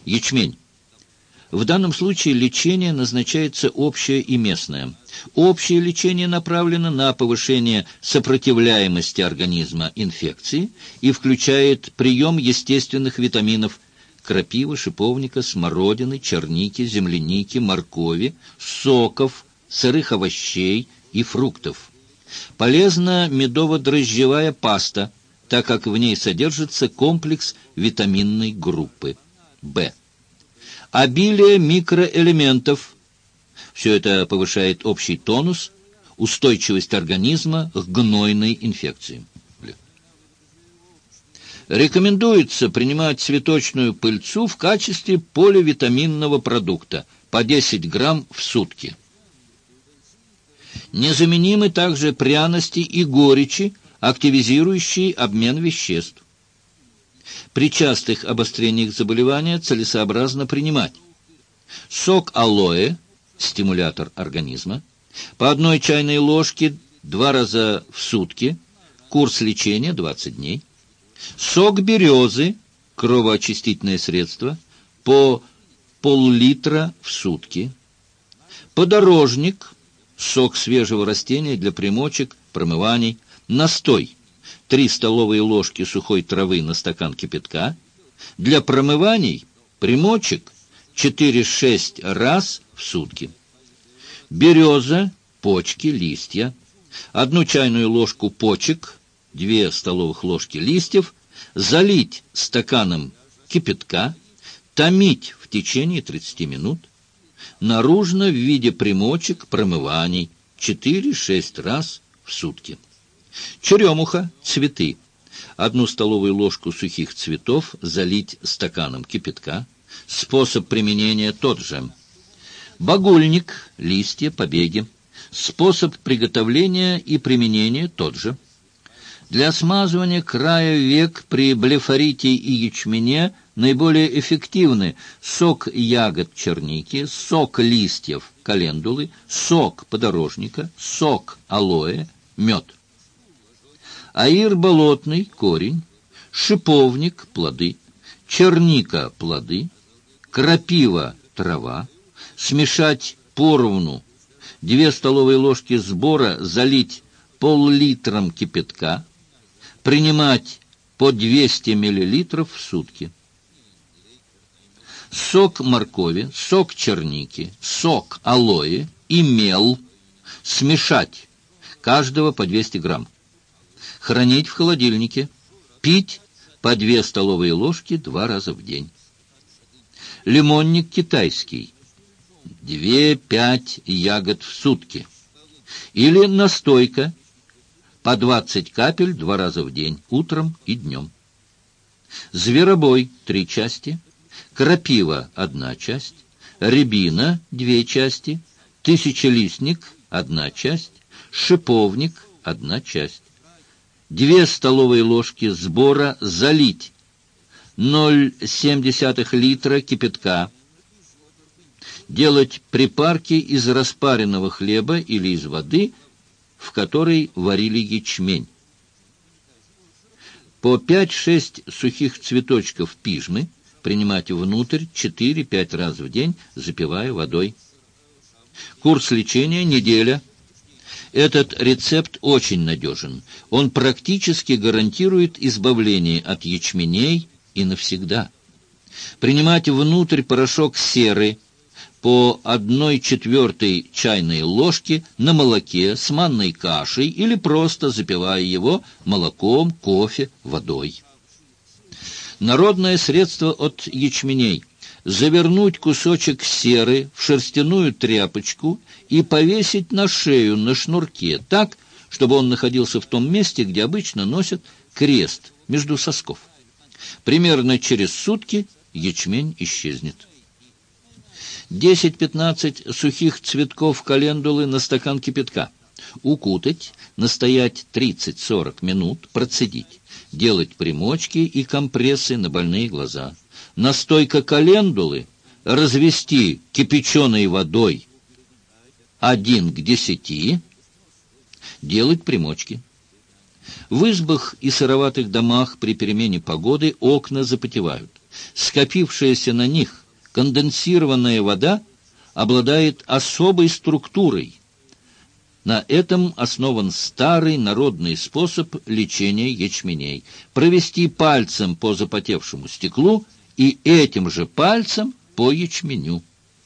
Ячмень. В данном случае лечение назначается общее и местное. Общее лечение направлено на повышение сопротивляемости организма инфекции и включает прием естественных витаминов крапивы, шиповника, смородины, черники, земляники, моркови, соков, сырых овощей и фруктов. Полезна медово-дрожжевая паста, так как в ней содержится комплекс витаминной группы В. Обилие микроэлементов. Все это повышает общий тонус, устойчивость организма к гнойной инфекции. Рекомендуется принимать цветочную пыльцу в качестве поливитаминного продукта по 10 грамм в сутки. Незаменимы также пряности и горечи, активизирующие обмен веществ. При частых обострениях заболевания целесообразно принимать сок алоэ, стимулятор организма, по 1 чайной ложке 2 раза в сутки, курс лечения 20 дней, сок березы, кровоочистительное средство, по пол-литра в сутки, подорожник, сок свежего растения для примочек, промываний, настой, 3 столовые ложки сухой травы на стакан кипятка, для промываний, примочек, 4-6 раз в сутки. Береза, почки, листья, 1 чайную ложку почек, 2 столовых ложки листьев, залить стаканом кипятка, томить в течение 30 минут, наружно в виде примочек, промываний, 4-6 раз в сутки. Черемуха, цветы. 1 столовую ложку сухих цветов залить стаканом кипятка. Способ применения тот же. Багульник, листья, побеги. Способ приготовления и применения тот же. Для смазывания края век при блефорите и ячмене наиболее эффективны сок ягод черники, сок листьев календулы, сок подорожника, сок алоэ, мед. Аир болотный, корень, шиповник, плоды, черника, плоды, крапива, трава, смешать поровну, 2 столовые ложки сбора залить пол-литром кипятка, принимать по 200 мл в сутки. Сок моркови, сок черники, сок алоэ и мел смешать, каждого по 200 грамм. Хранить в холодильнике. Пить по 2 столовые ложки 2 раза в день. Лимонник китайский. 2-5 ягод в сутки. Или настойка. По 20 капель 2 раза в день, утром и днем. Зверобой 3 части. Крапива 1 часть. Рябина 2 части. Тысячелистник 1 часть. Шиповник 1 часть. 2 столовые ложки сбора залить 0,7 литра кипятка. Делать припарки из распаренного хлеба или из воды, в которой варили ячмень. По 5-6 сухих цветочков пижмы принимать внутрь 4-5 раз в день, запивая водой. Курс лечения – неделя. Этот рецепт очень надежен. Он практически гарантирует избавление от ячменей и навсегда. Принимать внутрь порошок серы по 1/4 чайной ложки на молоке с манной кашей или просто запивая его молоком, кофе, водой. Народное средство от ячменей. Завернуть кусочек серы в шерстяную тряпочку и повесить на шею на шнурке так, чтобы он находился в том месте, где обычно носят крест между сосков. Примерно через сутки ячмень исчезнет. 10-15 сухих цветков календулы на стакан кипятка. Укутать, настоять 30-40 минут, процедить. Делать примочки и компрессы на больные глаза. Настойка календулы развести кипяченой водой 1:10, делать примочки. В избах и сыроватых домах при перемене погоды окна запотевают. Скопившаяся на них конденсированная вода обладает особой структурой. На этом основан старый народный способ лечения ячменей. Провести пальцем по запотевшему стеклу и этим же пальцем по ячменю.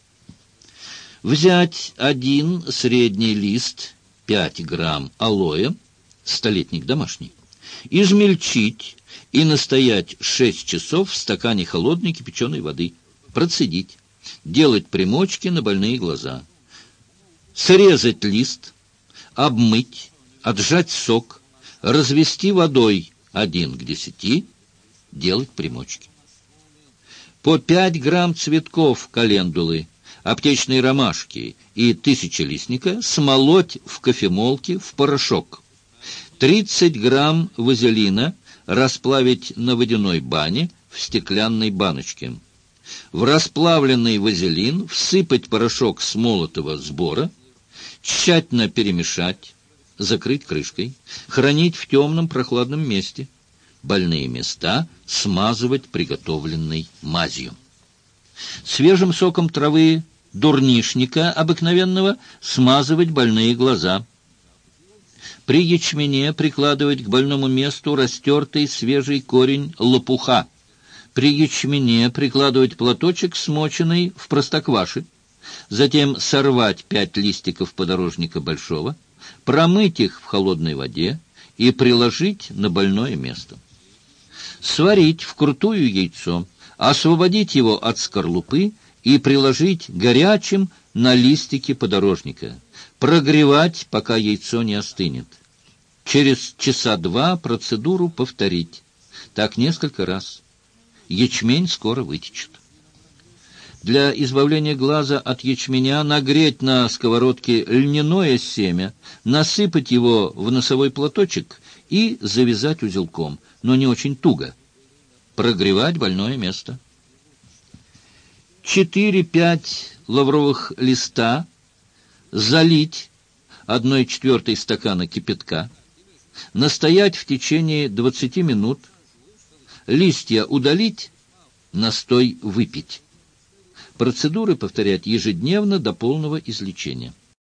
Взять один средний лист, 5 грамм алоэ, столетник домашний, измельчить и настоять 6 часов в стакане холодной кипяченой воды, процедить, делать примочки на больные глаза, срезать лист, обмыть, отжать сок, развести водой 1:10, делать примочки. По 5 грамм цветков календулы, аптечной ромашки и тысячелистника смолоть в кофемолке в порошок. 30 грамм вазелина расплавить на водяной бане в стеклянной баночке. В расплавленный вазелин всыпать порошок смолотого сбора, тщательно перемешать, закрыть крышкой, хранить в темном прохладном месте. Больные места смазывать приготовленной мазью. Свежим соком травы дурнишника обыкновенного смазывать больные глаза. При ячмене прикладывать к больному месту растертый свежий корень лопуха. При ячмене прикладывать платочек, смоченный в простокваше. Затем сорвать 5 листиков подорожника большого, промыть их в холодной воде и приложить на больное место. Сварить вкрутую яйцо, освободить его от скорлупы и приложить горячим на листики подорожника. Прогревать, пока яйцо не остынет. Через часа 2 процедуру повторить. Так несколько раз. Ячмень скоро вытечет. Для избавления глаза от ячменя нагреть на сковородке льняное семя, насыпать его в носовой платочек и завязать узелком, но не очень туго. Прогревать больное место. 4-5 лавровых листа залить 1/4 стакана кипятка, настоять в течение 20 минут, листья удалить, настой выпить. Процедуры повторять ежедневно до полного излечения.